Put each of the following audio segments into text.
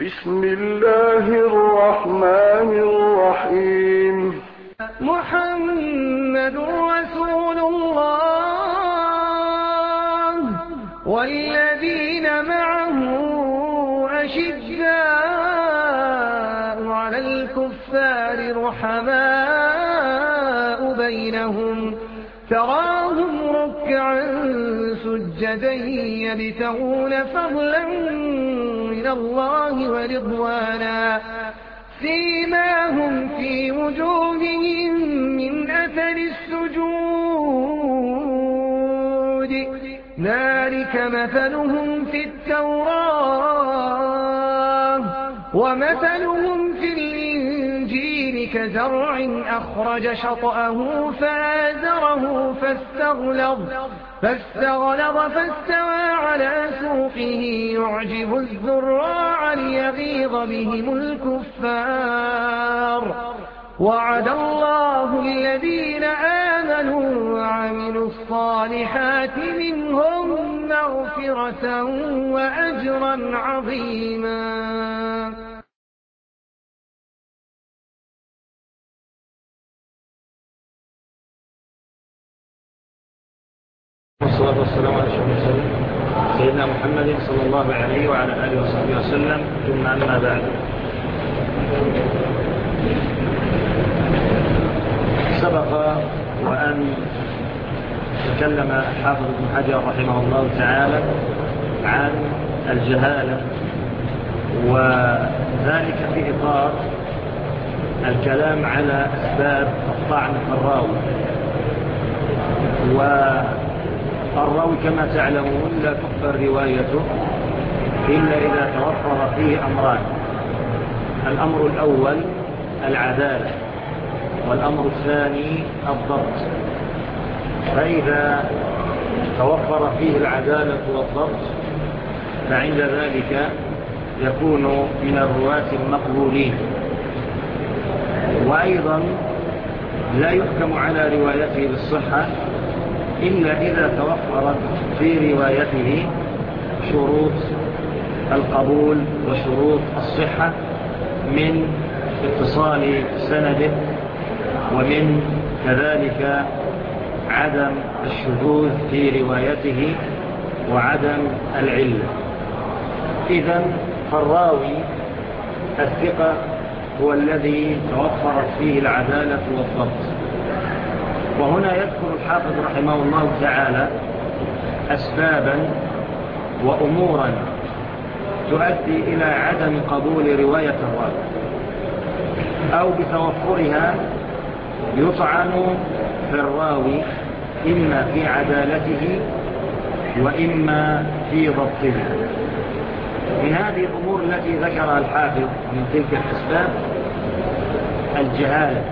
بسم الله الرحمن الرحيم. محمد رسول الله والذين معه أشداء على الكفار رحماء بينهم تراهم ركعا سجدا يبتغون فضلا من الله ورضوانا سيماهم في وجوههم من أثر السجود ذلك مثلهم في التوراة ومثلهم في الإنجيل كزرع أخرج شطأه فآزره فاستغلظ فاستوى على سوقه يعجب الزراع ليغيظ بهم الكفار وعد الله الذين آمنوا وعملوا الصالحات منهم مغفرة وأجرا عظيما. والصلاة والسلام على أشرف المرسلين سيدنا محمد صلى الله عليه وعلى آله وصحبه وسلم، ثم أما بعد. سبق وأن تكلم الحافظ ابن حجر رحمه الله تعالى عن الجهالة، وذلك في إطار الكلام على أسباب الطعن في الراوي. والراوي كما تعلمون لا تقبل روايته إلا إذا توفر فيه أمران: الأمر الأول العدالة، والأمر الثاني الضبط. فإذا توفر فيه العدالة والضبط فعند ذلك يكون من الرواة المقبولين. وأيضا لا يحكم على روايته بالصحة إلا إذا توفرت في روايته شروط القبول وشروط الصحة من اتصال سنده، ومن كذلك عدم الشذوذ في روايته وعدم العلة. إذن فالراوي الثقة هو الذي توفرت فيه العدالة والضبط. وهنا يذكر الحافظ رحمه الله تعالى أسبابا وأمورا تؤدي إلى عدم قبول رواية الراوي، أو بتوفرها يطعن في الراوي إما في عدالته وإما في ضبطه. من هذه الأمور التي ذكرها الحافظ من تلك الأسباب الجهالة.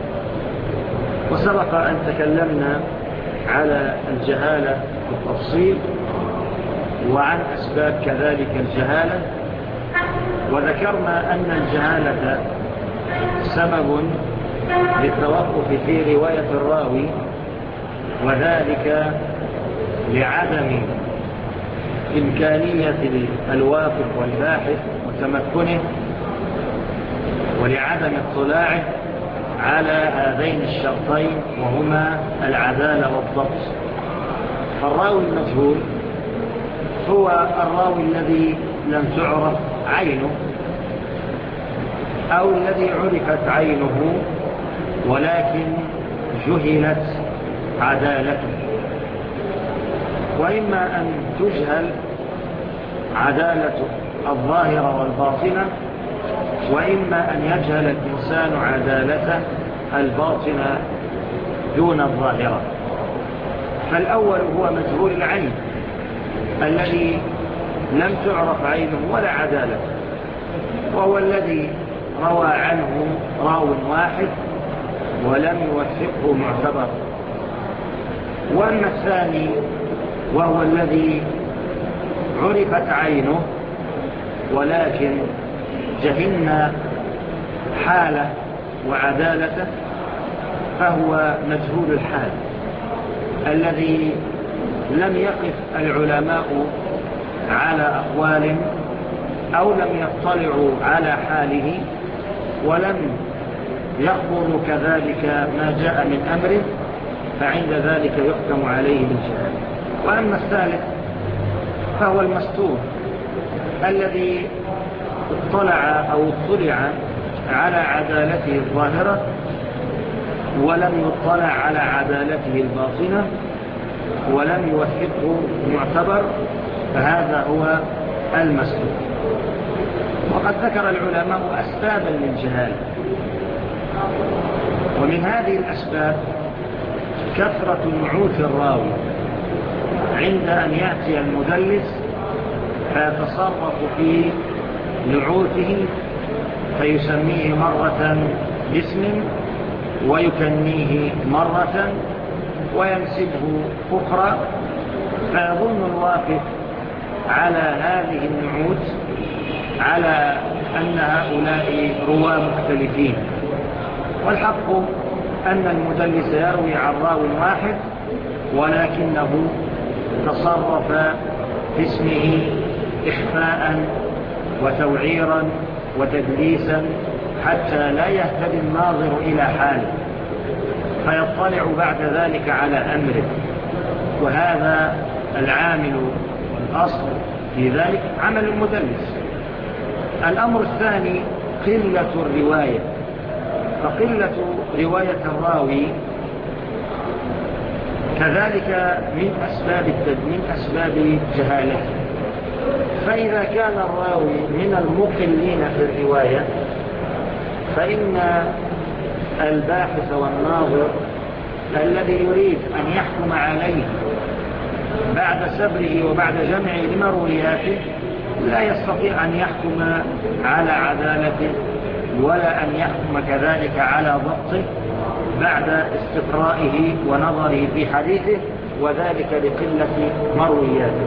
وسبق أن تكلمنا على الجهالة بالتفصيل وعن أسباب كذلك الجهالة، وذكرنا أن الجهالة سبب للتوقف في رواية الراوي، وذلك لعدم إمكانية الواقف والباحث وتمكنه، ولعدم اطلاعه على هذين الشرطين وهما العدالة والضبط. فالراوي المجهول هو الراوي الذي لم تعرف عينه، أو الذي عرفت عينه ولكن جهلت عدالته. وإما أن تجهل عدالته الظاهرة والباطنة، وإما أن يجهل الإنسان عدالته الباطنة دون الظاهرة. فالأول هو مجهول العين الذي لم تعرف عينه ولا عدالته، وهو الذي روى عنه راو واحد ولم يوثقه معتبر. وأما الثاني وهو الذي عرفت عينه ولكن جهلنا حاله وعدالته، فهو مجهول الحال الذي لم يقف العلماء على أقوال أو لم يطلعوا على حاله ولم يخبروا كذلك ما جاء من أمره، فعند ذلك يحكم عليه بالجهالة. وأما الثالث فهو المستور الذي اطلع على عدالته الظاهرة ولم يطلع على عدالته الباطنة ولم يوثقه معتبر، فهذا هو المستور. وقد ذكر العلماء أسبابا للجهالة، ومن هذه الأسباب كثرة نعوت الراوي عند أن يأتي المدلس فيتصرف في نعوته، فيسميه مرة باسم ويكنيه مرة وينسبه أخرى، فيظن الواقف على هذه النعوت على أن هؤلاء رواة مختلفين، والحق أن المدلس يروي عن راو واحد ولكنه تصرف في اسمه إخفاء وتوعيرا وتدليسا حتى لا يهتدي الناظر إلى حاله فيطلع بعد ذلك على أمره، وهذا العامل والأصل في ذلك عمل المدلس. الأمر الثاني قلة الرواية، فقلة رواية الراوي كذلك من أسباب جهالته. فإذا كان الراوي من المقلين في الرواية فإن الباحث والناظر الذي يريد أن يحكم عليه بعد سبره وبعد جمعه لمروياته لا يستطيع أن يحكم على عدالته ولا أن يحكم كذلك على ضبطه بعد استقرائه ونظره في حديثه، وذلك لقلة مروياته.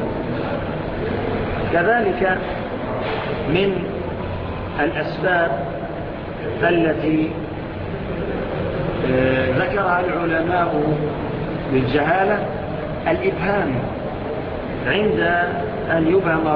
كذلك من الأسباب التي ذكرها العلماء للجهالة الإبهام، عند أن يبهم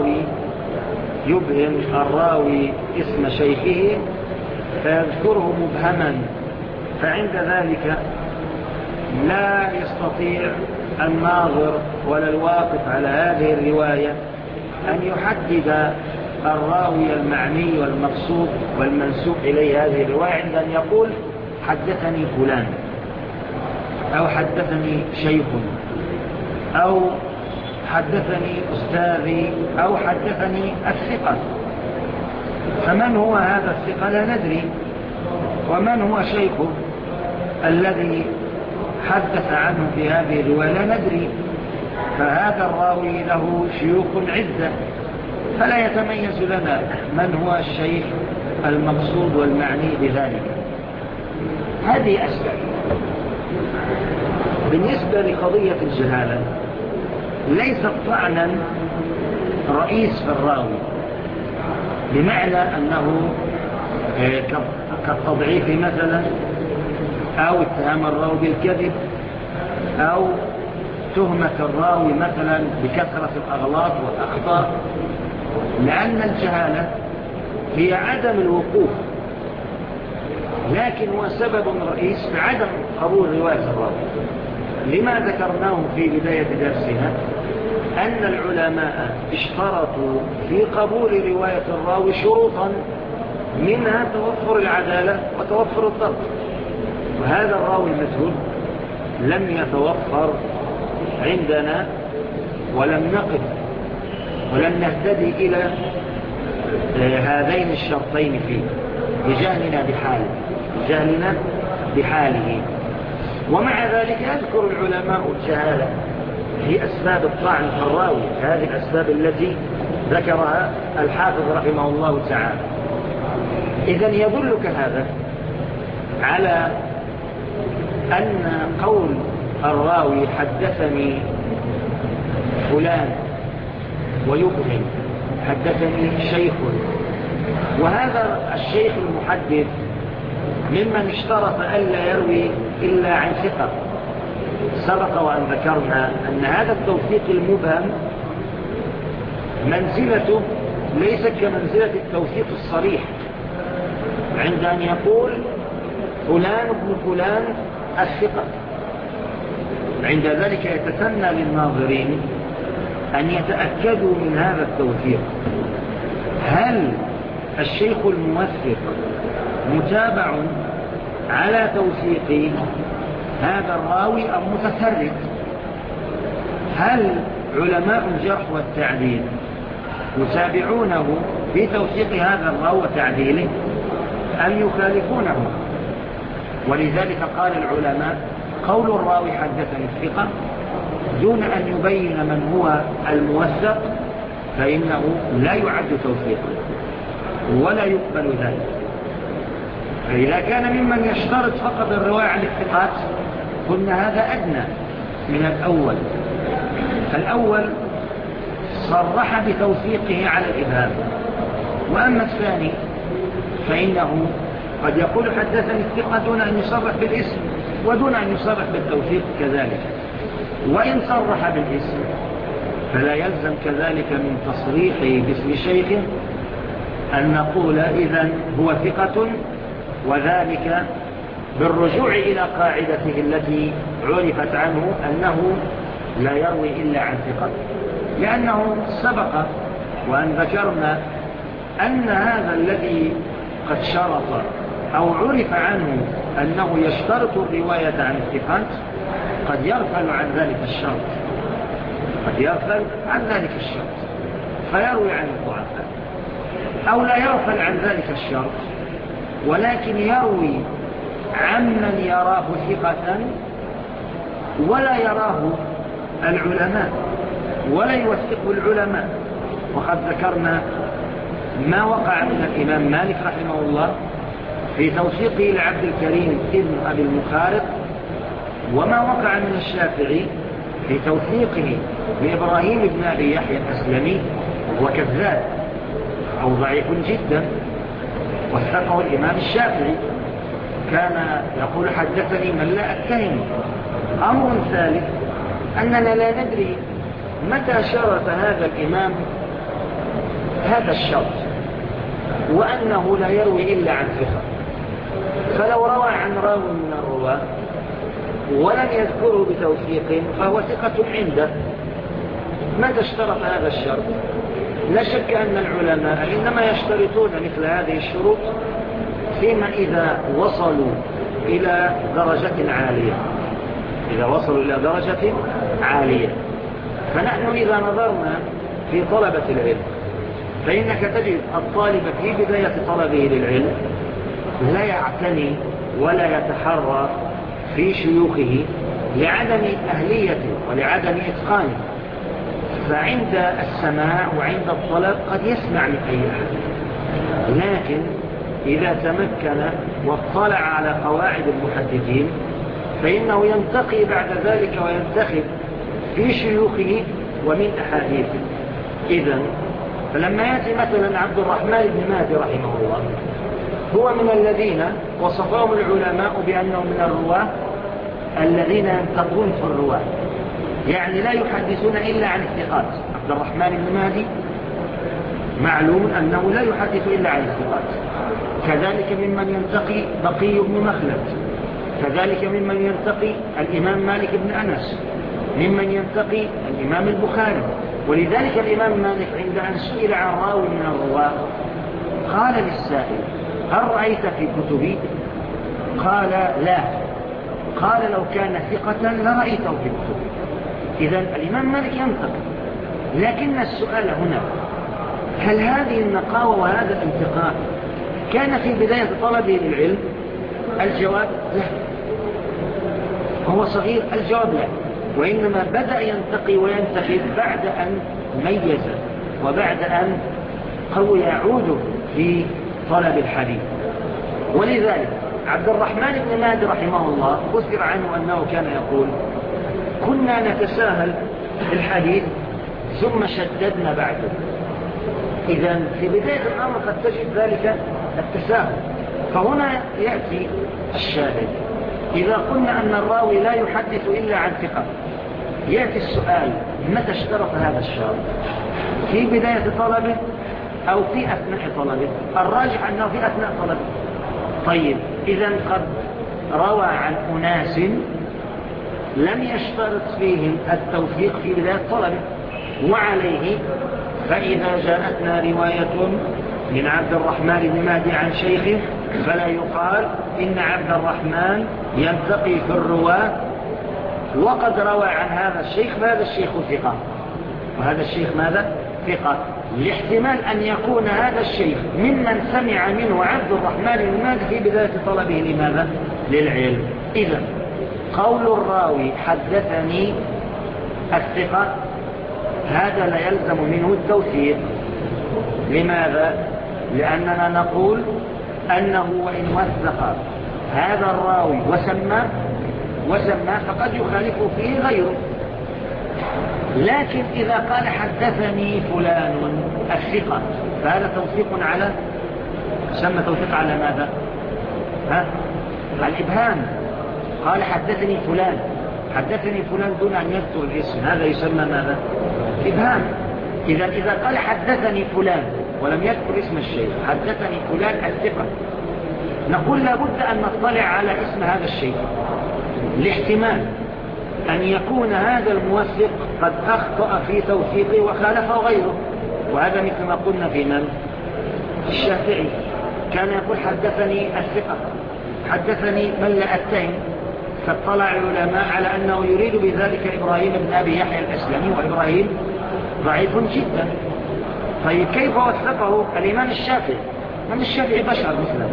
الراوي اسم شيخه فيذكره مبهما، فعند ذلك لا يستطيع الناظر ولا الواقف على هذه الرواية أن يحدد الراوي المعني والمقصود والمنسوب إليه هذه الرواية عند أن يقول حدثني فلان أو حدثني شيخ أو حدثني أستاذي أو حدثني الثقة. فمن هو هذا الثقة لا ندري، ومن هو شيخه الذي حدث عنه في هذه الرواية لا ندري. فهذا الراوي له شيوخ عدة، فلا يتميز لنا من هو الشيخ المقصود والمعني بذلك. هذه أسباب. بالنسبة لقضية الجهالة ليست طعنا رئيس في الراوي، بمعنى أنه كالتضعيف مثلا، أو اتهام الراوي بالكذب، أو تهمة الراوي مثلا بكثرة الأغلاط والأخطاء، لأن الجهالة هي عدم الوقوف، لكن هو سبب رئيس في عدم قبول رواية الراوي. لما ذكرناه في بداية درسنا أن العلماء اشترطوا في قبول رواية الراوي شروطا، منها توفر العدالة وتوفر الضبط، وهذا الراوي المجهول لم يتوفر عندنا ولم نقف ولم نهتدي إلى هذين الشرطين فيه بجهلنا بحاله. ومع ذلك يذكر العلماء الجهالة في أسباب الطعن في الراوي، هذه الأسباب التي ذكرها الحافظ رحمه الله تعالى. إذن يدلك هذا على أن قول الراوي حدثني فلان ويبهم حدثني شيخ، وهذا الشيخ المحدث ممن اشترط ألا يروي إلا عن ثقة. سبق وأن ذكرنا أن هذا التوثيق المبهم منزلته ليست كمنزلة التوثيق الصريح عند أن يقول فلان ابن فلان الثقة. عند ذلك يتسنى للناظرين أن يتأكدوا من هذا التوثيق، هل الشيخ الموثق متابع على توثيق هذا الراوي أم متفرد؟ هل علماء الجرح والتعديل يتابعونه في توثيق هذا الراوي وتعديله أم يخالفونه؟ ولذلك قال العلماء قول الراوي حدثني الثقة دون أن يبين من هو الموثق فإنه لا يعد توثيقا ولا يقبل ذلك. فإذا كان ممن يشترط فقط الرواية عن الثقات قلنا هذا أدنى من الأول. فالأول صرح بتوثيقه على الإبهام، وأما الثاني فإنه قد يقول حدثني الثقة دون أن يصرح بالاسم ودون أن يصرح بالتوثيق كذلك. وإن صرح بالاسم فلا يلزم كذلك من تصريحه باسم شيخه أن نقول إذن هو ثقة، وذلك بالرجوع إلى قاعدته التي عرفت عنه أنه لا يروي إلا عن ثقة، لأنه سبق وأن ذكرنا أن هذا الذي قد شرط أو عرف عنه أنه يشترط الرواية عن الثقات قد يغفل عن ذلك الشرط، قد يغفل عن ذلك الشرط فيروي عن الضعفاء، أو لا يغفل عن ذلك الشرط ولكن يروي عمن يراه ثقة ولا يراه العلماء ولا يوثقه العلماء. وقد ذكرنا ما وقع من الإمام مالك رحمه الله في توثيقه لعبد الكريم ابن أبي المخارق، وما وقع من الشافعي في توثيقه لإبراهيم بن أبي يحيى الأسلمي وهو كذاب أو ضعيف جدا، وثقه الإمام الشافعي كان يقول حدثني من لا أتهم. أمر ثالث أننا لا ندري متى شرط هذا الإمام هذا الشرط وأنه لا يروي إلا عن ثقة، فلو روى عن راو من الرواة ولم يذكره بتوثيق فهو ثقة عنده. متى اشترط هذا الشرط؟ لا شك أن العلماء إنما يشترطون مثل هذه الشروط فيما إذا وصلوا إلى درجة عالية، إذا وصلوا إلى درجة عالية. فنحن إذا نظرنا في طلبة العلم فإنك تجد الطالب في بداية طلبه للعلم لا يعتني ولا يتحرى في شيوخه لعدم أهليته ولعدم إتقانه، فعند السماع وعند الطلب قد يسمع من أي أحد، لكن إذا تمكن واطلع على قواعد المحدثين فإنه ينتقي بعد ذلك وينتخب في شيوخه ومن أحاديثه. إذن فلما يأتي مثلا عبد الرحمن بن مهدي رحمه الله هو من الذين وصفهم العلماء بأنهم من الرواة الذين ينتقون في الرواة، يعني لا يحدثون إلا عن الثقات. عبد الرحمن بن مهدي معلوم أنه لا يحدث إلا عن الثقات، كذلك ممن ينتقي بقي بن مخلد، كذلك ممن ينتقي الإمام مالك بن أنس، ممن ينتقي الإمام البخاري. ولذلك الإمام مالك عند أن سئل عن راوي من الرواة قال للسائل هل رأيت في كتبي؟ قال لا. قال لو كان ثقة لرأيته في كتبي. إذن الإمام مالك ينتقي، لكن السؤال هنا هل هذه النقاوة وهذا الانتقاء كان في بداية طلبه للعلم؟ الجواب لا. هو صغير؟ الجواب لا، وإنما بدأ ينتقي وينتخب بعد أن ميز وبعد أن قوي عوده في طلب الحديث. ولذلك عبد الرحمن بن مهدي رحمه الله أذكر عنه أنه كان يقول كنا نتساهل في الحديث ثم شددنا بعده. إذن في بداية الأمر قد تجد ذلك التساهل، فهنا يأتي الشاهد. إذا قلنا أن الراوي لا يحدث إلا عن ثقة، يأتي السؤال متى اشترط هذا الشرط؟ في بداية طلبه أو في أثناء طلبه؟ الراجح أنه في أثناء طلبه. طيب إذن قد روى عن أناس لم يشترط فيهم التوثيق في بداية طلبه، وعليه فإذا جاءتنا رواية من عبد الرحمن بن مهدي عن شيخه فلا يقال إن عبد الرحمن ينتقي في الرواة وقد روى عن هذا الشيخ، فهذا الشيخ ثقة، وهذا الشيخ ماذا؟ ثقة، لاحتمال أن يكون هذا الشيخ ممن سمع منه عبد الرحمن بن مهدي في بداية طلبه لماذا؟ للعلم. إذن قول الراوي حدثني الثقة هذا لا يلزم منه التوثيق. لماذا؟ لأننا نقول أنه وإن وثق هذا الراوي وسمى فقد يخالف فيه غيره. لكن إذا قال حدثني فلان الثقة فهذا توثيق على سمى توثيق على ماذا؟ على الإبهام. قال حدثني فلان دون أن يذكر الاسم، هذا يسمى ماذا؟ إبهام. إذا قال حدثني فلان ولم يذكر اسم الشيخ، حدثني فلان الثقة، نقول لابد أن نطلع على اسم هذا الشيخ، لاحتمال أن يكون هذا الموثق قد أخطأ في توثيقه وخالفه غيره. وهذا مثل ما قلنا في من؟ الشافعي كان يقول حدثني الثقة، حدثني من لا أتهم، فاطلع العلماء على أنه يريد بذلك إبراهيم بن أبي يحيى الأسلمي، وإبراهيم ضعيف جدا. طيب كيف وثقه الإمام الشافعي؟ من الشافعي بشر مثله،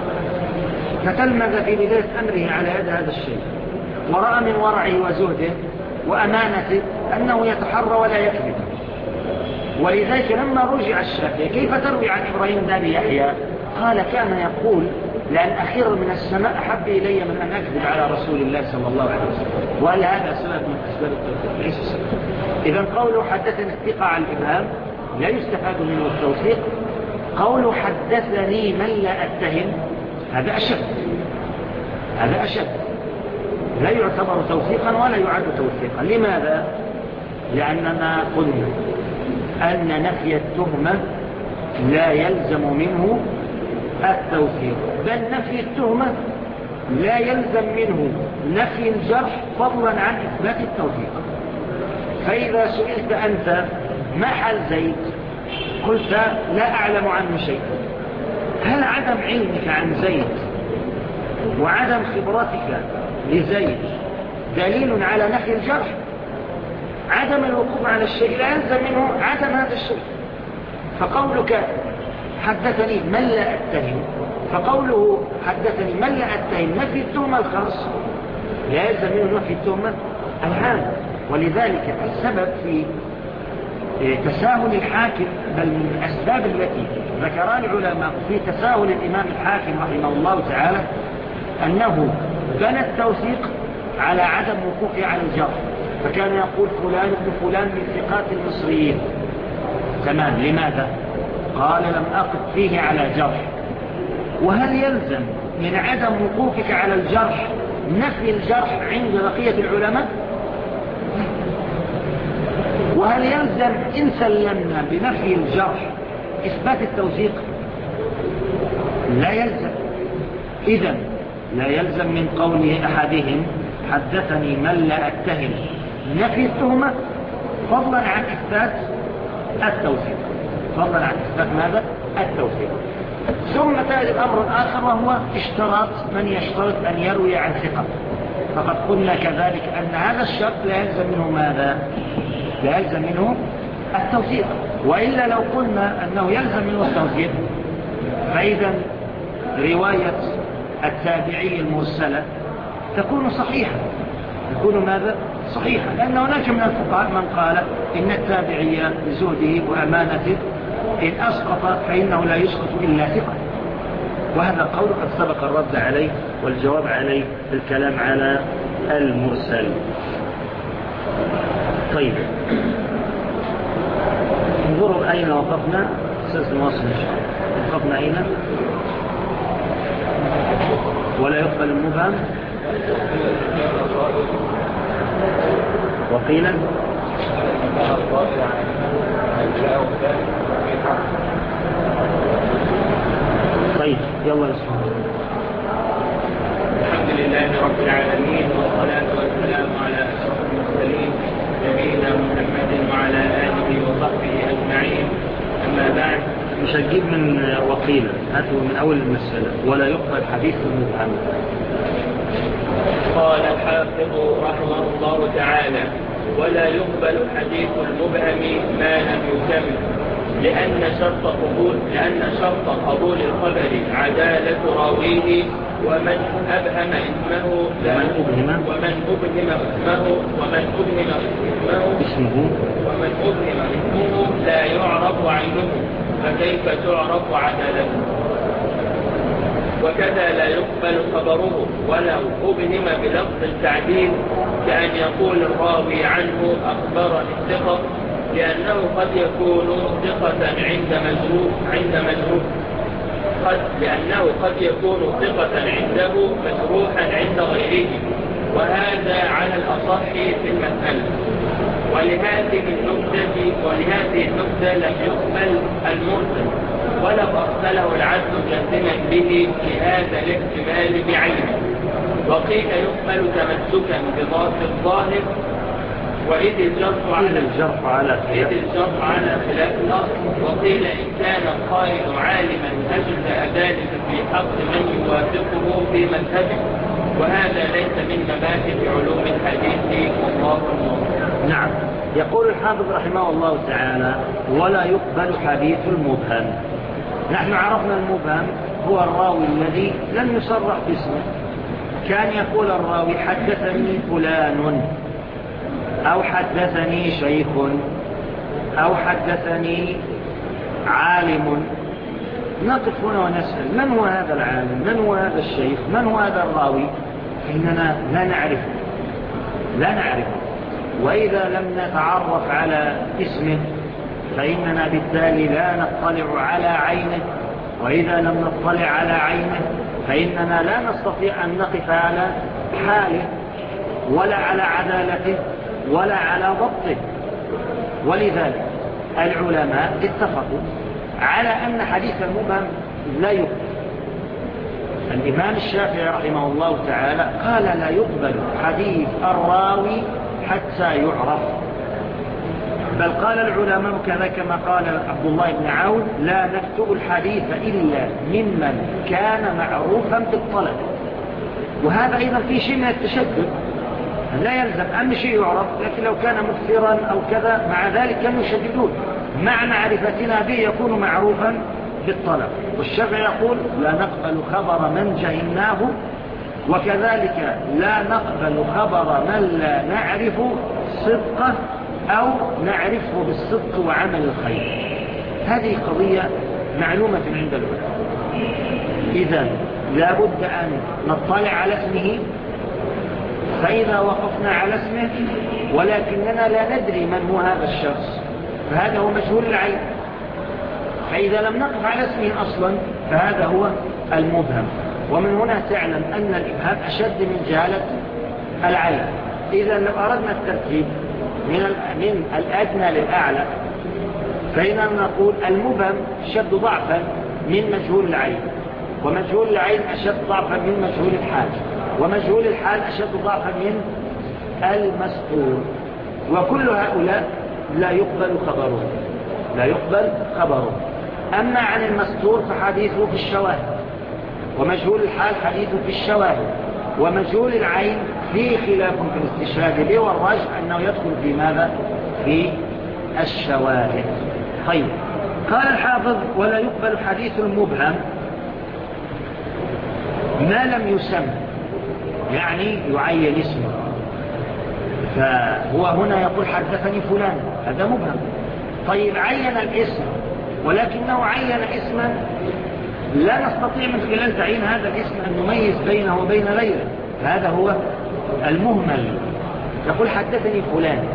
فتلمذ في بداية أمره على يد هذا الشيء، ورأى من ورعه وزهده وأمانته أنه يتحرى ولا يكذب. ولذلك لما رجع الشافعي كيف تروي عن إبراهيم بن أبي يحيى؟ قال كان يقول لأن أخيرا من السماء أحب إلي من أن أكذب على رسول الله صلى الله عليه وسلم، وقال هذا سبب من أسباب التوثيق. إذن قوله حدثني الثقة على الإبهام لا يستفاد منه التوثيق. قوله حدثني من لا أتهم هذا أشد، لا يعتبر توثيقا ولا يعد توثيقا. لماذا؟ لأننا قلنا أن نفي التهمة لا يلزم منه التوثيق، بل نفي التهمة لا يلزم منه نفي الجرح فضلا عن إثبات التوثيق. فإذا سئلت أنت ما حال زيد قلت لا أعلم عنه شيء، هل عدم علمك عن زيد وعدم خبرتك لزيد دليل على نفي الجرح؟ عدم الوقوف على الشيء لا يلزم منه عدم هذا الشيء. فقولك حدثني من لا أتهم، فقوله حدثني من لا أتهم نفي التهمة الخاص لا يلزم منه نفي التهمة العام. ولذلك السبب في تساهل الحاكم، بل من الأسباب التي ذكرها العلماء في تساهل الإمام الحاكم رحمه الله تعالى أنه بنى التوثيق على عدم وقوفه على الجرح، فكان يقول فلان ابن فلان من ثقات المصريين. تمام، لماذا؟ قال لم أقف فيه على جرح. وهل يلزم من عدم وقوفك على الجرح نفي الجرح عند بقية العلماء؟ وهل يلزم إن سلمنا بنفي الجرح إثبات التوثيق؟ لا يلزم. إذن لا يلزم من قول أحدهم حدثني من لا أتهم نفي التهمة فضلا عن إثبات التوثيق، فضلا عن إثبات ماذا؟ التوثيق. ثم تأتي الأمر الآخر وهو اشتراط من يشترط أن يروي عن ثقة، فقد قلنا كذلك أن هذا الشرط لا يلزم منه ماذا؟ لا يلزم منه التوثيق. وإلا لو قلنا أنه يلزم منه التوثيق فإذا رواية التابعي المرسلة تكون صحيحة، تكون ماذا؟ صحيحة، لأن هناك من الفقهاء من قال إن التابعي بزهده وأمانته إن أسقط فإنه لا يسقط إلا ثقة، وهذا قول قد سبق الرد عليه والجواب عليه الكلام على المرسل. طيب انظروا أين وقفنا، سنواصل إن شاء الله. وقفنا أين؟ ولا يقبل المبهم. وقيلا طيب يلا اسمع. الحمد لله رب العالمين، والصلاة والسلام على أشرف المرسلين نبينا محمد وعلى آله وصحبه أجمعين. أما بعد، مش هتجيب من وقيلة، هاتوا من أول المسألة. ولا يقبل حديث المبهم. قال الحافظ رحمه الله تعالى: ولا يقبل حديث المبهم ما لم يتم، لأن شرط قبول الخبر عدالة راويه، ومن أبهم اسمه لا يعرف عينه، فكيف تعرف عدالته؟ وكذا لا يقبل خبره ولو أبهم بلفظ التعديل، كأن يقول الراوي عنه أخبرني الثقة، لأنه قد يكون ثقة عنده مجروحا عند غيره، وهذا على الأصح في المسألة. ولهذه النكتة لم يقبل المرسل ولو أرسله العدل جازما به لهذا الاحتمال بعينه. وقيل يقبل تمسكا بالظاهر، وإذ الجرح على خلاف الأصل. وقيل إن كان القائل عالما أجزأ ذلك في حق من يوافقه في مذهبه، وهذا ليس من مباحث علوم الحديث، والله الموفق. نعم. يقول الحافظ رحمه الله تعالى: ولا يقبل حديث المبهم. نحن عرفنا المبهم هو الراوي الذي لم يصرح باسمه، كان يقول الراوي حدثني فلان، أو حدثني شيخ، أو حدثني عالم. نقف هنا ونسأل: من هو هذا العالم؟ من هو هذا الشيخ؟ من هو هذا الراوي؟ فإننا لا نعرفه. وإذا لم نتعرف على اسمه فإننا بالتالي لا نطلع على عينه، وإذا لم نطلع على عينه فإننا لا نستطيع أن نقف على حاله ولا على عدالته ولا على ضبطه. ولذلك العلماء اتفقوا على أن حديث المبهم لا يقبل. الإمام الشافعي رحمه الله تعالى قال: لا يقبل حديث الراوي حتى يعرف. بل قال العلماء كذا كما قال عبد الله بن عون: لا نكتب الحديث إلا ممن كان معروفا بالطلب. وهذا أيضا في شيء من التشدد، لا يلزم أهم شيء يعرف، لكن لو كان مكثرا أو كذا مع ذلك كانوا يشددون. مع معرفتنا به يكون معروفا بالطلب. والشافعي يقول: لا نقبل خبر من جهلناه، وكذلك لا نقبل خبر من لا نعرف صدقه أو نعرفه بالصدق وعمل الخير. هذه قضية معلومة عند العلماء. إذن لا بد أن نطلع على اسمه، فإذا وقفنا على اسمه ولكننا لا ندري من هو هذا الشخص فهذا هو مجهول العين. فإذا لم نقف على اسمه أصلا فهذا هو المبهم. ومن هنا تعلم أن الإبهام أشد من جهالة العين. إذا لو أردنا الترتيب من الأدنى للأعلى فإننا نقول المبهم أشد ضعفا من مجهول العين، ومجهول العين أشد ضعفا من مجهول الحال، ومجهول الحال أشد ضعفا من المسطور. وكل هؤلاء لا يقبل خبره. أما عن المسطور فحديثه في الشواهد، ومجهول الحال حديثه في الشواهد، ومجهول العين فيه خلاف في الاستشهاد به، والراجح أنه يدخل في ماذا؟ في الشواهد. طيب، قال الحافظ: ولا يقبل حديث المبهم ما لم يسم، يعني يعين اسمه. فهو هنا يقول حدثني فلان، هذا مبهم. طيب، عين الاسم ولكنه عين اسما لا نستطيع من خلال تعيين هذا الاسم أن نميز بينه وبين غيره، فهذا هو المهمل. يقول حدثني فلان،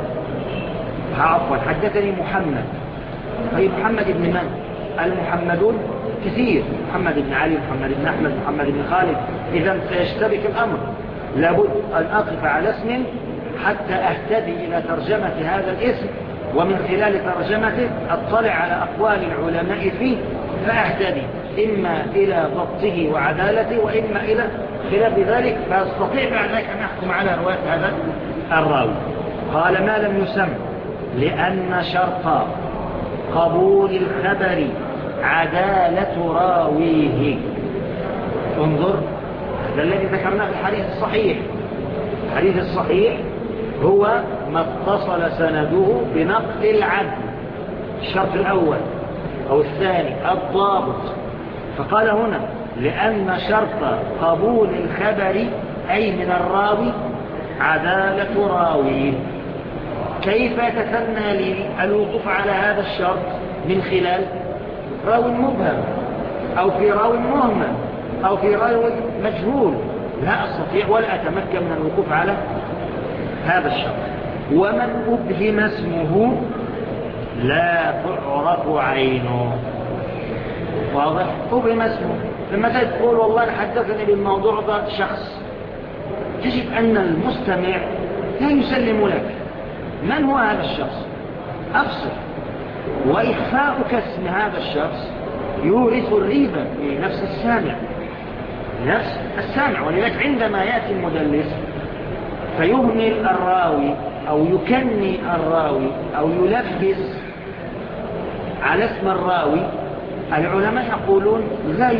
حدثني محمد. طيب، محمد بن من؟ المحمدون كثير: محمد بن علي، محمد بن أحمد، محمد بن خالد. إذن سيشتبك الأمر. لابد أن أقف على اسم حتى أهتدي إلى ترجمة هذا الاسم، ومن خلال ترجمته أطلع على أقوال العلماء فيه، فأهتدي إما إلى ضبطه وعدالته وإما إلى خلاف ذلك، فأستطيع بعد ذلك أن أحكم على رواية هذا الراوي. قال ما لم يسمى لأن شرط قبول الخبر عدالة راويه. انظر، هذا الذي ذكرناه في الحديث الصحيح. الحديث الصحيح هو ما اتصل سنده بنقل العدل، الشرط الأول أو الثاني الضابط. فقال هنا لأن شرط قبول الخبر أي من الراوي عدالة راويه. كيف يتثنى لي الوقوف على هذا الشرط من خلال راوي مبهم أو في راوي مهمل أو في راوي مجهول؟ لا أستطيع ولا أتمكن من الوقوف على هذا الشرط. ومن أبهم اسمه لا تعرف عينه. واضح؟ أبهم اسمه، لما تقول والله حدثني بالموضوع ده شخص، تجد أن المستمع لا يسلم لك من هو هذا الشخص، أفصل. وإخفاؤك اسم هذا الشخص يورث الريبة لنفس السامع، نفس السامع. ولذلك عندما يأتي المدلس فيهمل الراوي أو يكني الراوي أو يلبس على اسم الراوي، العلماء يقولون لا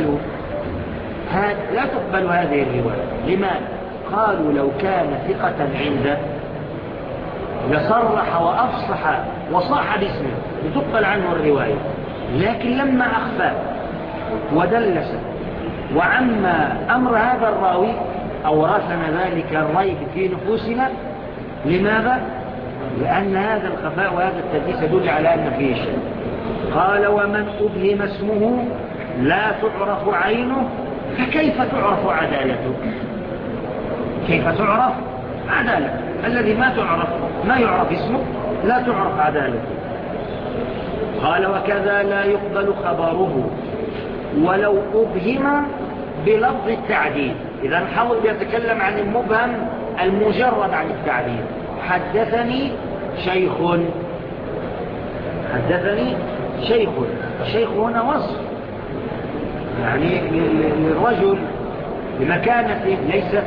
تقبل هذه الرواية. لماذا؟ قالوا لو كان ثقة عنده لصرح وأفصح وصاح باسمه لتقبل عنه الرواية، لكن لما أخفى ودلس وعم أمر هذا الراوي أورثنا ذلك الريب في نفوسنا. لماذا؟ لأن هذا الخفاء وهذا التدليس يدل على أن فيه شيء. قال ومن أبهم اسمه لا تعرف عينه، فكيف تعرف عدالته؟ كيف تعرف عدالته؟ الذي ما يعرف اسمه لا تعرف عدالته. قال وكذا لا يقبل خبره ولو أبهم بلفظ التعديل. إذا نحاول بيتكلم عن المبهم المجرد عن التعديل. حدثني شيخ، الشيخ هنا وصف يعني للرجل بمكانته،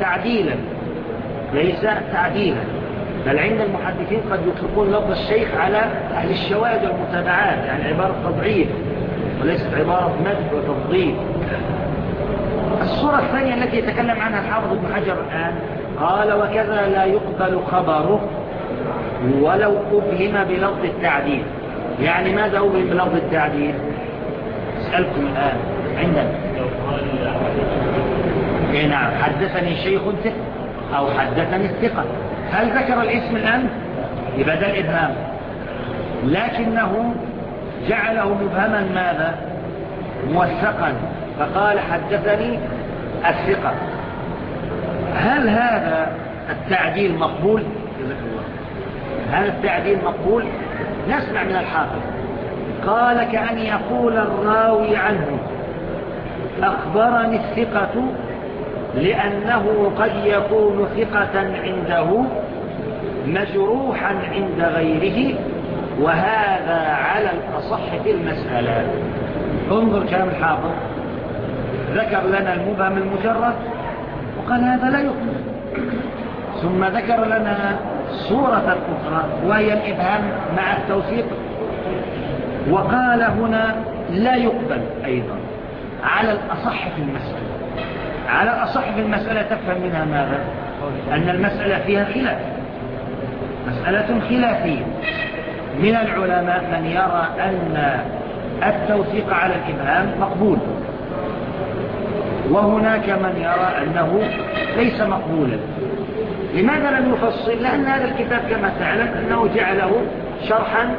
ليس تعديلا، بل عند المحدثين قد يطلقون لفظ الشيخ على أهل الشواذ والمتابعات، يعني عبارة تضعيف وليست عبارة مدح وتفضيل. الصورة الثانية التي يتكلم عنها الحافظ ابن حجر الآن قال وكذا لا يقبل خبره ولو أبهم بلفظ التعديل. يعني ماذا أبهم بلفظ التعديل؟ أسألكم الآن عندنا نعم حدثني شيخ ثقة أو حدثني الثقة، هل ذكر الاسم الآن؟ يبقى ده الإبهام، لكنه جعله مبهما ماذا؟ موثقا، فقال حدثني الثقة. هل هذا التعديل مقبول؟ هذا التعديل مقبول؟ نسمع من الحافظ قال كأن يقول الراوي عنه أخبرني الثقة لأنه قد يكون ثقة عنده مجروحا عند غيره، وهذا على الأصح في المسألة. انظر كلام الحافظ، ذكر لنا المبهم المجرد وقال هذا لا يقبل، ثم ذكر لنا صورة أخرى وهي الإبهام مع التوثيق، وقال هنا لا يقبل أيضا على الأصح في المسألة. على الأصح في المسألة تفهم منها ماذا؟ أن المسألة فيها خلاف، مسألة خلافية. من العلماء من يرى أن التوثيق على الإبهام مقبول، وهناك من يرى أنه ليس مقبولا. لماذا لم يفصل؟ لأن هذا الكتاب كما تعلم أنه جعله شرحا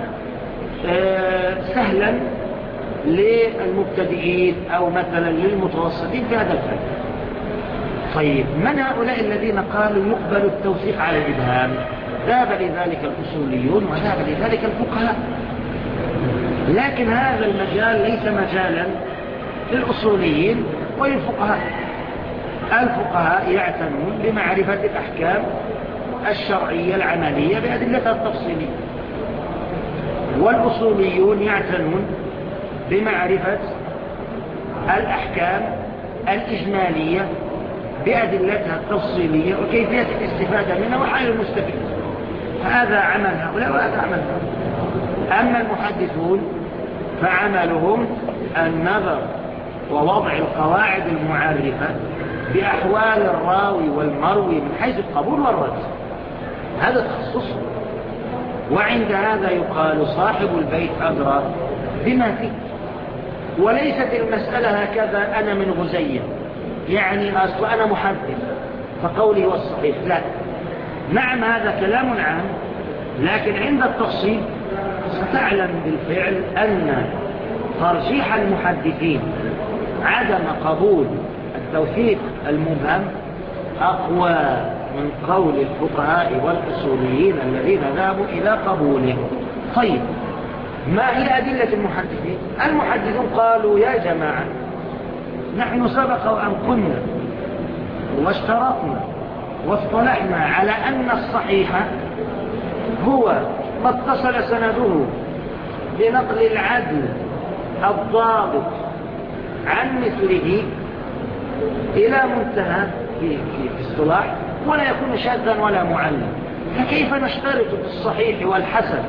سهلا للمبتدئين أو مثلا للمتوسطين في هذا الفن. طيب من هؤلاء الذين قالوا يقبل التوثيق على الإبهام؟ ذهب لذلك الأصوليون وذهب لذلك الفقهاء، لكن هذا المجال ليس مجالا للأصوليين وللفقهاء. الفقهاء يعتنون بمعرفة الأحكام الشرعية العملية بأدلتها التفصيلية، والأصوليون يعتنون بمعرفة الأحكام الإجمالية بأدلتها التفصيلية وكيفية الاستفادة منها وحال المستفيد. فهذا عمل هؤلاء وهذا عمل هؤلاء. أما المحدثون فعملهم النظر ووضع القواعد المعرفة بأحوال الراوي والمروي من حيث القبول والرد، هذا تخصصه. وعند هذا يقال صاحب البيت أدرى بما فيه. وليست المسألة هكذا أنا من غزية يعني أصل أنا محدث فقولي هو الصحيح، لا. نعم هذا كلام عام، لكن عند التفصيل ستعلم بالفعل أن ترجيح المحدثين عدم قبول التوثيق المبهم أقوى من قول الفقهاء والأصوليين الذين ذهبوا إلى قبوله. طيب، ما هي أدلة المحدثين؟ المحدثون قالوا يا جماعة نحن سبق وأن قلنا واشترطنا واصطلحنا على أن الصحيح هو ما اتصل سنده بنقل العدل الضابط عن مثله إلى منتهى في اصطلاح ولا يكون شاذا ولا معلم. فكيف نشترط في الصحيح والحسن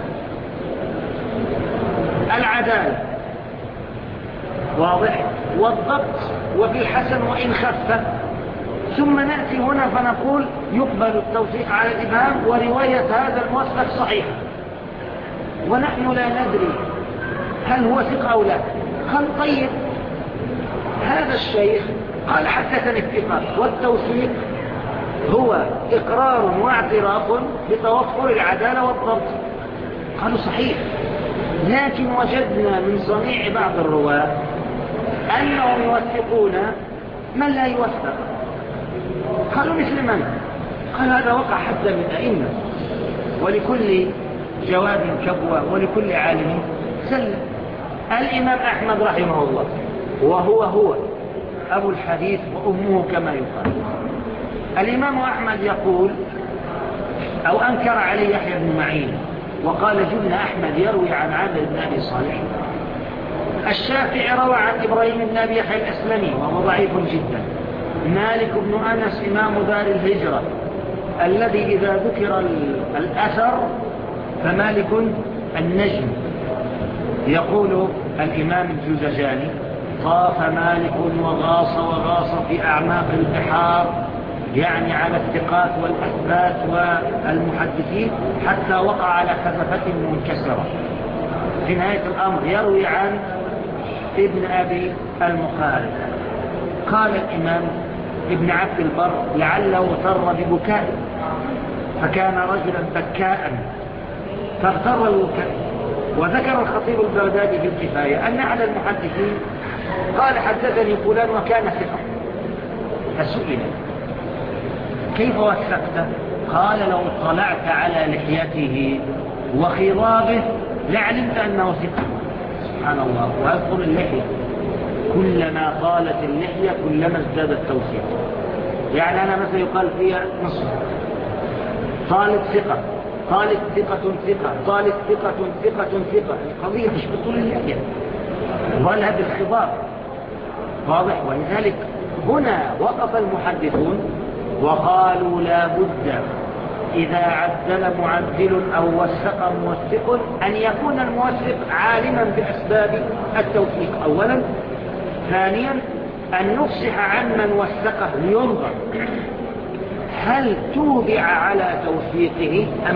العدالة واضح والضبط وفي الحسن وإن خف، ثم نأتي هنا فنقول يقبل التوثيق على الإبهام ورواية هذا الموثق صحيحة ونحن لا ندري هل هو ثقة أو لا. قال طيب هذا الشيخ قال حدثني الثقة والتوثيق هو إقرار واعتراف بتوفر العدالة والضبط. قالوا صحيح، لكن وجدنا من صنيع بعض الرواة أنهم يوثقون من لا يوثق. قالوا مثل من؟ قال هذا وقع حتى من أئمة، ولكل جواد كبوة ولكل عالم سلة. الإمام أحمد رحمه الله وهو أبو الحديث وأمه كما يقال. الإمام أحمد يقول أو أنكر عليه يحيى بن معين وقال جبن أحمد يروي عن عامر بن أبي صالح. الشافعي روى عن إبراهيم بن أبي يحيى الأسلمي وهو ضعيف جدا. مالك بن أنس إمام دار الهجرة الذي إذا ذكر الأثر فمالك النجم. يقول الإمام الجوزجاني طاف مالك وغاص في أعماق البحار، يعني على الثقات والأثبات والمحدثين، حتى وقع على خزفة منكسرة. في نهاية الأمر يروي عن ابن أبي المقارب. قال الإمام ابن عبد البر لعله اغتر ببكاء، فكان رجلا بكاء فاغتر البكاء. وذكر الخطيب البغدادي في الكفاية أن على المحدثين قال حدثني فلان وكان ثقة، فسئل كيف وثقت؟ قال لو اطلعت على لحيته وخضابه لعلمت أنه ثقة. سبحان الله. وأذكر اللحية كلما طالت اللحية كلما ازداد التوثيق. يعني أنا مثلا يقال فيها نصف طالت ثقة، طالت ثقة ثقة، طالت ثقة ثقة ثقة. القضية مش بطول اللحية ولا بالخضاب، واضح. ولذلك هنا وقف المحدثون وقالوا لا بد إذا عدل معدل أو وثق موثق أن يكون الموثق عالما بأسباب التوثيق أولا. ثانيا أن نفصح عن من وثقه لينظر هل توبع على توثيقه أم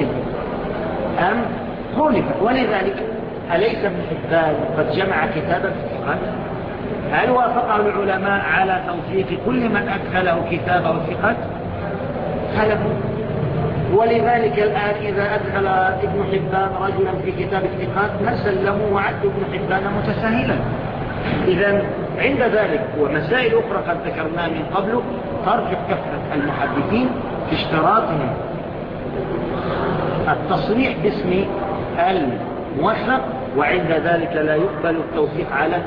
خولف. ولذلك أليس ابن حبان قد جمع كتابا في الثقات؟ هل وافقه العلماء على توثيق كل من أدخله كتابه الثقات؟ خلفوا. ولذلك الآن إذا أدخل ابن حبان رجلا في كتاب الثقات ما سلموا وعد ابن حبان متساهلا. إذا عند ذلك ومسائل أخرى قد ذكرناها من قبل ترجح كثرة المحدثين في اشتراطهم التصريح باسم الموثق، وعند ذلك لا يقبل التوثيق على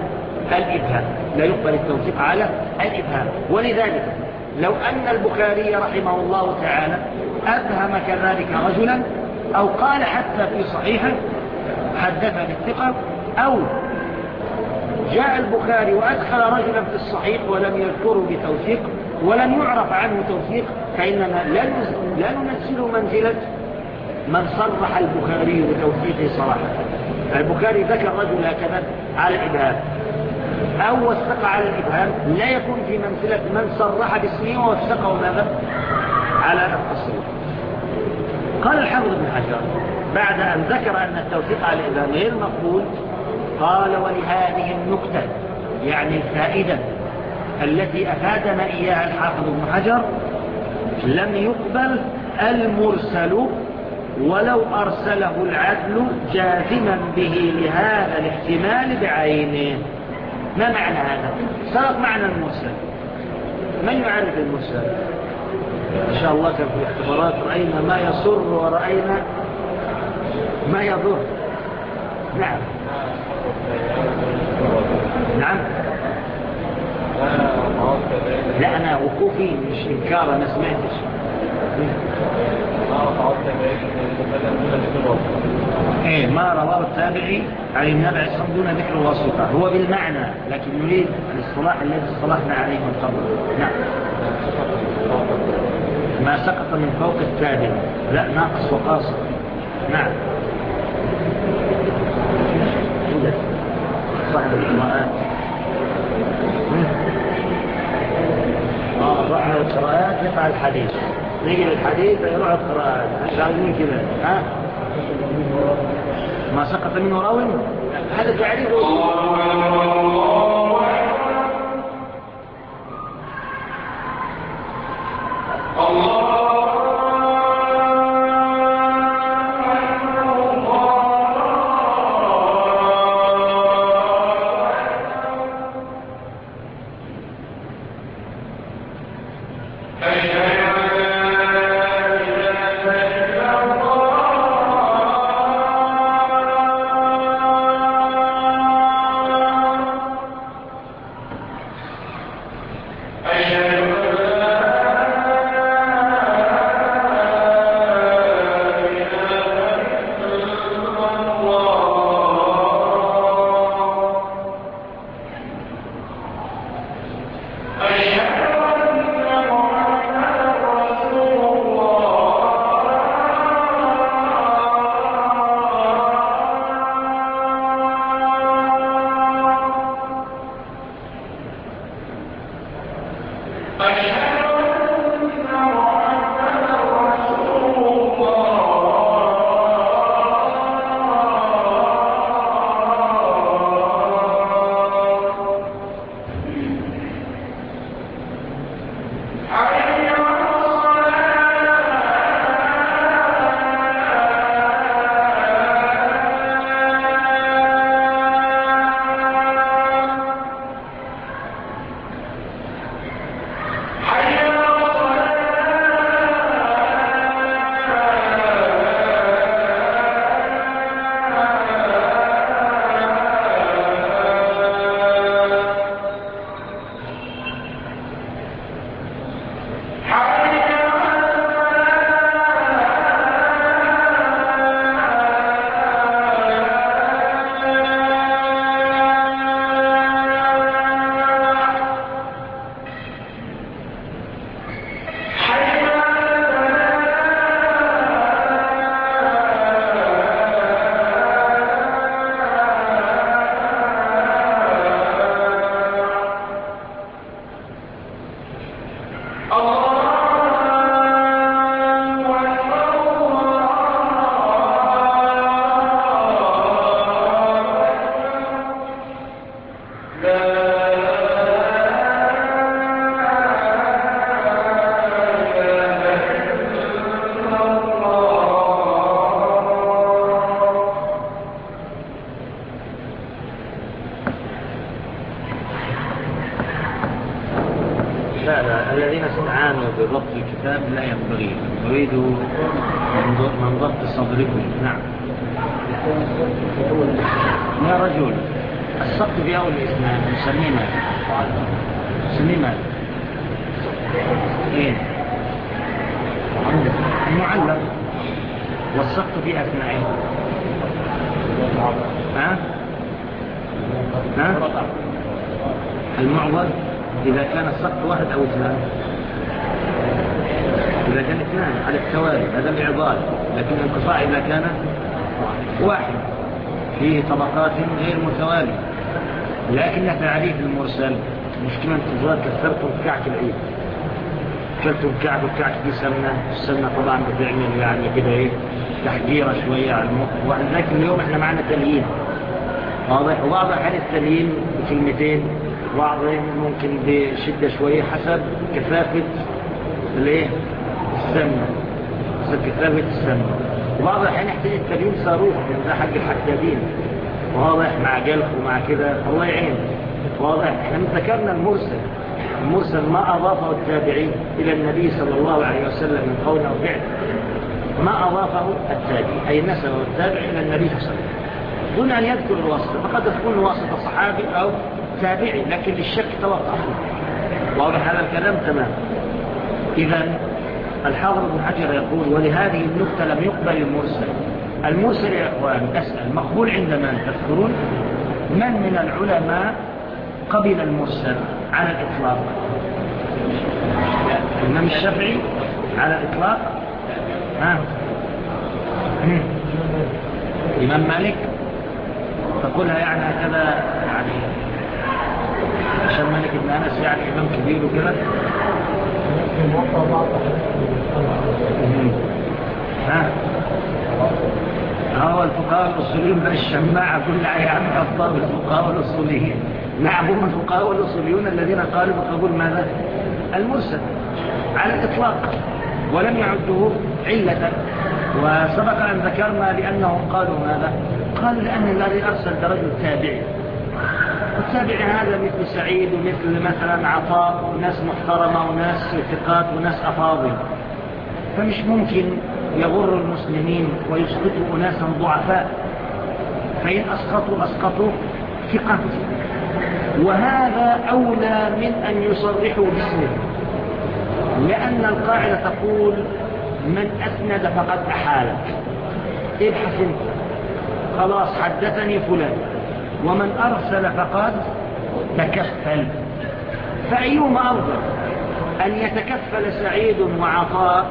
الإبهام. ولذلك لو أن البخاري رحمه الله تعالى أبهم كذلك رجلا أو قال حتى في صحيحه حدثني الثقة أو جاء البخاري وأدخل رجلا في الصحيح ولم يذكره بتوثيق ولم يعرف عنه توثيق فإننا لا ننزل منزلة من صرح البخاري بتوثيقه صراحة. البخاري ذكر رجل هكذا على الإبهام أو وثق على الإبهام، لا يكون في منزلة من صرح باسمه ووثقه ماذا على التصريح. قال الحافظ ابن حجر بعد أن ذكر أن التوثيق على الإبهام غير مقبول، قال ولهذه النكتة يعني الفائدة التي أفادنا إياها الحافظ ابن حجر لم يقبل المرسل ولو أرسله العدل جازما به لهذا الاحتمال بعينه. ما معنى هذا؟ سبق معنى المرسل. من يعرف المرسل؟ إن شاء الله كان في اختبارات رأينا ما يسر ورأينا ما يضر. نعم نعم. لا أنا وقوفي مش إنكار، أنا سمعتش. إيه ما رواه التابعي عن النبي صلى الله عليه وسلم دون ذكر الواسطة، هو بالمعنى لكن نريد الاصطلاح الذي اصطلحنا عليه من قبل. نعم. ما سقط من فوق التابع، لا ناقص وقاصر. نعم. صاحب القراءات رحنا القراءات يقع الحديث، نيجي للحديث يروح القراءات، مش عايزين كده. ها ما سقط منه راوي، هذا تعريفه. الذين استعانوا بضبط الكتاب لا ينبغي، نريد من ضبط صدركم. نعم يا رجل، السقط في أول الإسلام نسميه ماذا؟ إيه المعلق، والسقط في أثنائه. ها المعضل إذا كان السقط واحد أو اثنان، إذا كان اثنان على التوالي هذا الإعضال، لكن الانقطاع إذا كان واحد فيه طبقات غير متوالية. لكن تعريف المرسل مشكلة تزوال كثرتم كعك العيد، كلتم كعك وكعك في سمنة، السمنة طبعا بتعمل يعني كده ايه تحجيرة شوية على المخ، لكن اليوم احنا معنا تليين واضح، وبعض أحيان التليين بكلمتين، وبعضهم ممكن بشدة شوية حسب كثافة الايه السمنة، حسب كثافة السمنة. وبعض الأحيان يحتاج التليين صاروخ من ذا حق الحدادين، واضح، مع جلف ومع كده، الله يعين. واضح. احنا ذكرنا المرسل ما أضافه التابعي إلى النبي صلى الله عليه وسلم من قول أو فعل، ما أضافه التابعي أي نسبه التابع إلى النبي صلى الله عليه وسلم دون أن يذكر الواسطة، فقد تكون الواسطة صحابي أو تابعي، لكن للشك توقفنا. واضح هذا الكلام تمام. إذن الحافظ ابن حجر يقول: ولهذه النكتة لم يقبل المرسل يا إخوان أسأل مقبول عند من تذكرون؟ من العلماء قبل المرسل على الإطلاق؟ الإمام الشافعي على الإطلاق؟ الإمام مالك تقولها يعني هكذا، يعني عشان مالك بن أنس يعني إمام كبير وكده. هو الفقهاء الأصوليون بل الشماعة كلها يعني أفضل الفقهاء الأصوليين. نعم، هم الفقهاء الأصوليون الذين قالوا بقبول ماذا؟ المرسل على الإطلاق، ولم يعدوه علة. وسبق أن ذكرنا لأنهم قالوا ماذا؟ قالوا لأن الذي أرسل درجة تابعي، والتابعي هذا مثل سعيد ومثل مثلا عطاء، وناس محترمة وناس ثقات وناس أفاضل، فمش ممكن يغر المسلمين ويسقطوا أناسا ضعفاء، فإن أسقطوا ثقات. وهذا أولى من أن يصرحوا باسمه، لأن القاعدة تقول: من أسند فقد أحالك. ابحث انت، خلاص حدثني فلان، ومن أرسل فقد تكفل. فأيهما أفضل، أن يتكفل سعيد وعطاء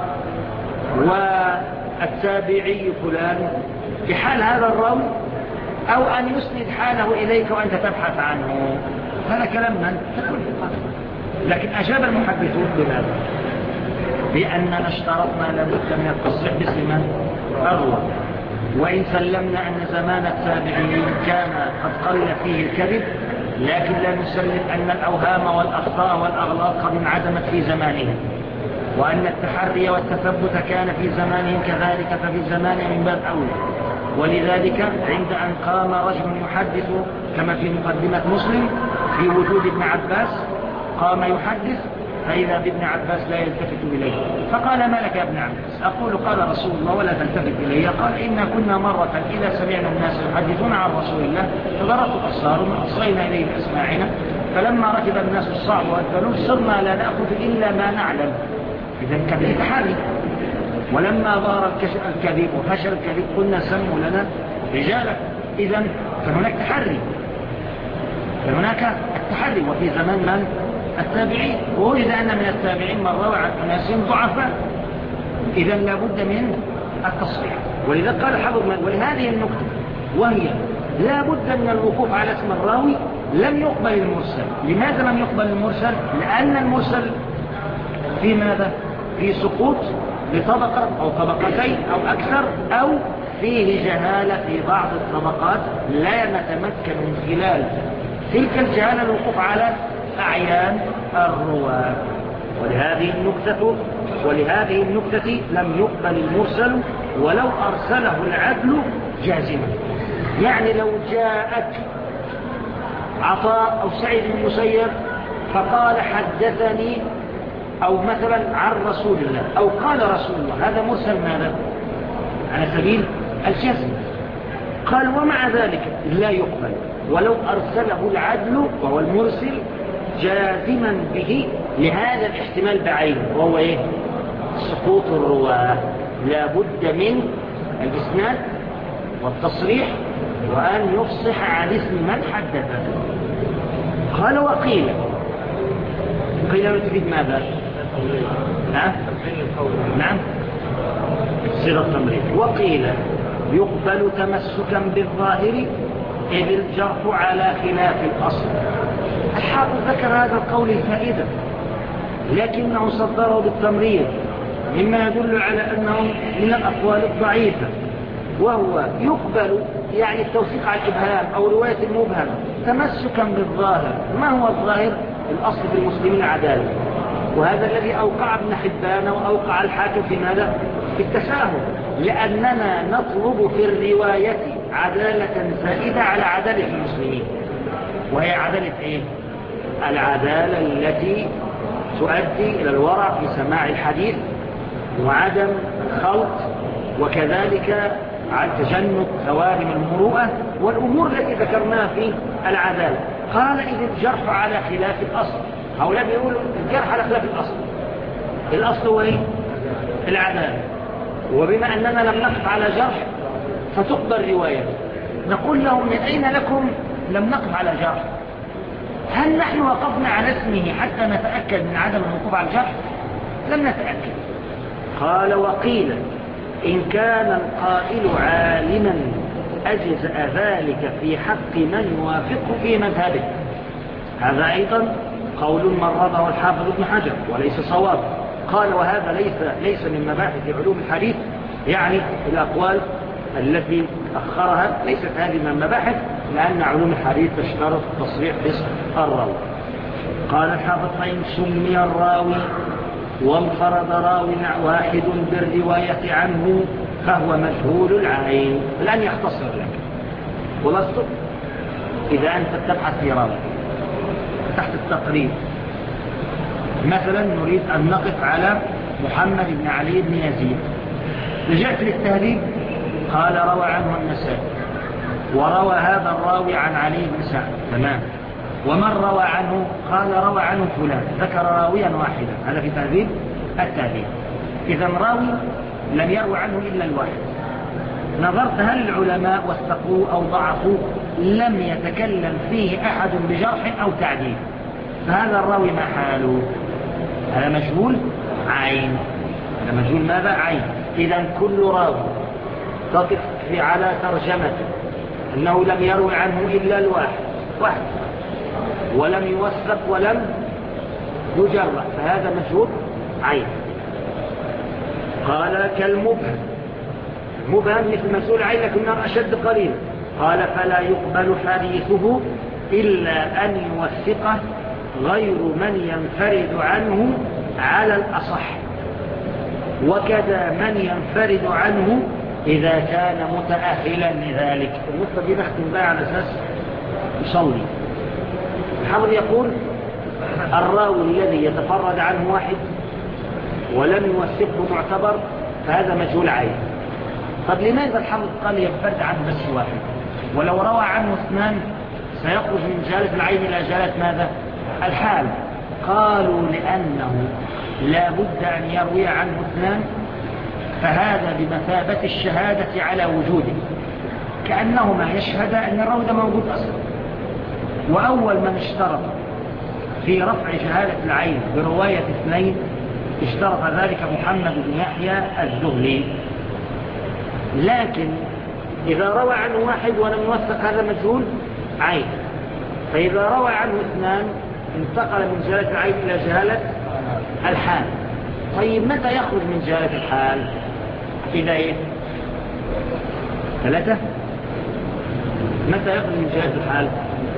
والتابعي فلان بحال هذا الراوي، أو أن يسند حاله إليك وأنت تبحث عنه؟ هذا كلام من؟ لكن أجاب المحدثون بماذا؟ بأننا اشترطنا لابد من التصريح باسم من؟ الراوي. وإن سلمنا أن زمان التابعين كان قد قل فيه الكذب، لكن لا نسلم أن الأوهام والأخطاء والأغلاط قد انعدمت في زمانهم، وأن التحري والتثبت كان في زمانهم كذلك، ففي زمان من باب أولى. ولذلك عند أن قام رجل يحدث كما في مقدمة مسلم في وجود ابن عباس، قام يحدث فإذا بابن عباس لا يلتفت إليه، فقال: ما لك يا ابن عباس؟ أقول: قال رسول الله ولا تلتفت إلي. قال: إنا كنا مرة إذا سمعنا الناس يحدثون عن رسول الله فضرت أبصارنا وأصغينا إليه بأسماعنا، فلما ركب الناس الصعب والفلوس صرنا لا نأخذ إلا ما نعلم. إذن كان تحري. ولما ظهر الكذب وفشل الكذب قلنا: سموا لنا رجالا. إذن فهناك تحري، فهناك التحري. وفي زمان من؟ التابعين. ووجد أن من التابعين من روى عن أناس ضعفاء، إذن لابد من التصريح. ولذا قال حفظ ولهذه النقطة، وهي لابد من الوقوف على اسم الراوي، لم يقبل المرسل. لماذا لم يقبل المرسل؟ لأن المرسل في ماذا؟ في سقوط بطبقة أو طبقتين أو أكثر، أو فيه جهالة في بعض الطبقات لا نتمكن من خلال تلك الجهالة الوقوف على أعيان الرواة. ولهذه النكتة لم يقبل المرسل ولو أرسله العدل جازما. يعني لو جاءك عطاء أو سعيد بن المسيب فقال: حدثني، أو مثلا عن رسول الله، أو قال رسول الله، هذا مرسل ماذا؟ على سبيل الجزم. قال: ومع ذلك لا يقبل ولو أرسله العدل وهو المرسل جازما به لهذا الاحتمال بعينه، وهو إيه؟ سقوط الرواة. لا بد من الإسناد والتصريح وأن يفصح عن اسم من حدثه. قال وقيل تفيد ماذا؟ نعم صيغة التمريض. وقيل يقبل تمسكا بالظاهر إذ الجرح على خلاف الأصل. الحافظ ذكر هذا القول الفائدة لكنه صدره بالتمريض مما يدل على أنه من الأقوال الضعيفة، وهو يقبل يعني التوثيق على الإبهام أو رواية المبهم تمسكا بالظاهر. ما هو الظاهر؟ الأصل في المسلمين العدالة، وهذا الذي أوقع ابن حبان وأوقع الحاكم في ماذا؟ في التساهل، لأننا نطلب في الرواية عدالة زائدة على عدالة المسلمين، وهي عدالة إيه؟ العدالة التي تؤدي إلى الورع في سماع الحديث وعدم الخلط، وكذلك عن تجنب ثوارم المروءة والأمور التي ذكرناها في العدالة. قال إذ الجرح على خلاف الأصل. هؤلاء بيقولوا الجرح على خلاف الأصل. الأصل هو إيه؟ العدالة. وبما أننا لم نقف على جرح فتقبل رواية، نقول لهم من أين لكم لم نقف على جرح؟ هل نحن وقفنا على اسمه حتى نتأكد من عدم الوقوف على الجرح؟ لم نتأكد. قال وقيل إن كان القائل عالما أجزأ ذلك في حق من يوافقه في مذهبه. هذا أيضا قول مرضه الحافظ ابن حجر وليس صواب. قال وهذا ليس من مباحث علوم الحديث، يعني الأقوال التي أخرها ليست هذه من المباحث، لأن علوم الحديث تشترط تصريح اسم الراوي. قال الحافظ فإن سمي الراوي وانفرد راو واحد بالرواية عنه فهو مجهول العين. الآن يختصر لك خلاصته. إذا أنت تبحث في راوي تحت التقريب مثلا نريد أن نقف على محمد بن علي بن يزيد، رجعت للتهذيب قال روى عنه النسائي وروى هذا الراوي عن علي بن سعد، تمام. ومن روى عنه قال روى عنه فلان، ذكر راويا واحدا، هذا في تهذيب التهذيب. إذا راوي لم يروى عنه إلا الواحد. نظرت هل العلماء وثقوه أو ضعفوه؟ لم يتكلم فيه أحد بجرح أو تعديل، فهذا الراوي ما حاله؟ هذا مجهول عين. هذا مجهول ماذا؟ عين. إذا كل راوي تقف على ترجمة أنه لم يروي عنه إلا واحد ولم يوثق ولم يجرح، فهذا مجهول عين. قال كالمبهم، مبهم مثل مسؤول عين لكنه أشد قليلا. قال فلا يقبل حديثه إلا أن يوثقه غير من ينفرد عنه على الأصح، وكذا من ينفرد عنه إذا كان متأهلا لذلك. النقطة دي نختم بها على أساس يصلي. الحافظ يقول الراوي الذي يتفرد عنه واحد ولم يوثقه معتبر فهذا مجهول عين. طب لماذا الحافظ قال ينفرد عنه بس واحد؟ ولو روى عنه اثنان سيخرج من جالة العين إلى جالة ماذا؟ الحال. قالوا لأنه لا بد أن يروي عنه اثنان، فهذا بمثابة الشهادة على وجوده، كأنهما يشهد أن الراوي ده موجود أصلا. وأول من اشترط في رفع شهادة العين برواية اثنين اشترط ذلك محمد بن يحيى الزهلي. لكن إذا روى عنه واحد ولم يوثق هذا مجهول عين، فإذا روى عنه اثنان انتقل من جهالة العين إلى جهالة الحال. طيب متى يخرج من جهالة الحال؟ إذا إيه؟ 3. متى يخرج من جهالة الحال؟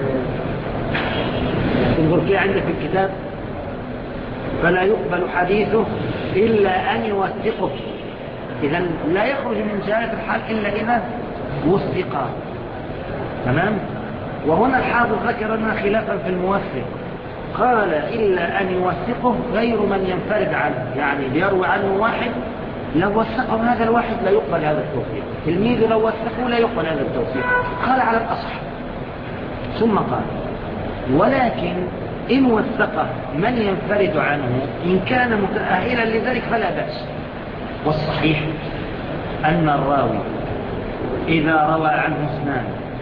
انظر كي عندك في الكتاب فلا يقبل حديثه إلا أن يوثقه. إذا لا يخرج من جهالة الحال إلا إذا وثق، تمام. وهنا الحافظ ذكر لنا خلافا في الموثق، قال إلا أن يوثقه غير من ينفرد عنه، يعني بيروي عنه واحد لو وثقه هذا الواحد لا يقبل هذا التوثيق، تلميذه لو وثقه لا يقبل هذا التوثيق. قال على الأصح. ثم قال ولكن إن وثقه من ينفرد عنه إن كان متأهلا لذلك فلا بأس. والصحيح أن الراوي إذا روى عنه اثنان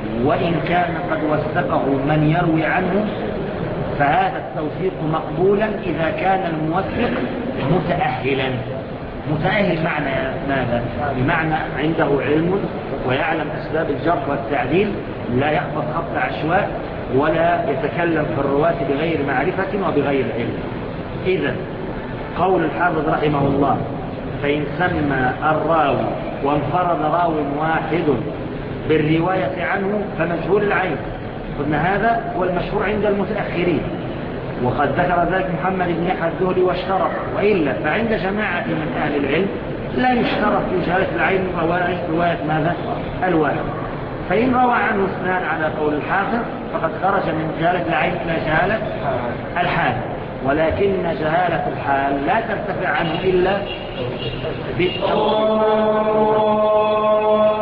وإن كان قد وثقه من يروي عنه، فهذا التوثيق مقبولا إذا كان الموثق متأهلا. متأهل معنى ماذا؟ بمعنى عنده علم ويعلم أسباب الجرح والتعديل، لا يخبط خبط عشواء ولا يتكلم في الرواة بغير معرفة وبغير علم. إذن قول الحافظ رحمه الله: فإن سمى الراوي وانفرد راو واحد بالرواية عنه فمجهول العين. قلنا هذا هو المشهور عند المتأخرين، وقد ذكر ذلك محمد بن يحيى الذهلي واشترط، وإلا فعند جماعة من أهل العلم لا يشترط في جهالة العين رواية ماذا؟ الواحد. فإن روى عنه اثنان على قول الحافظ فقد خرج من جهالة العين إلى جهالة الحال، ولكن جهالة الحال لا ترتفع عنه إلا بالتوثيق.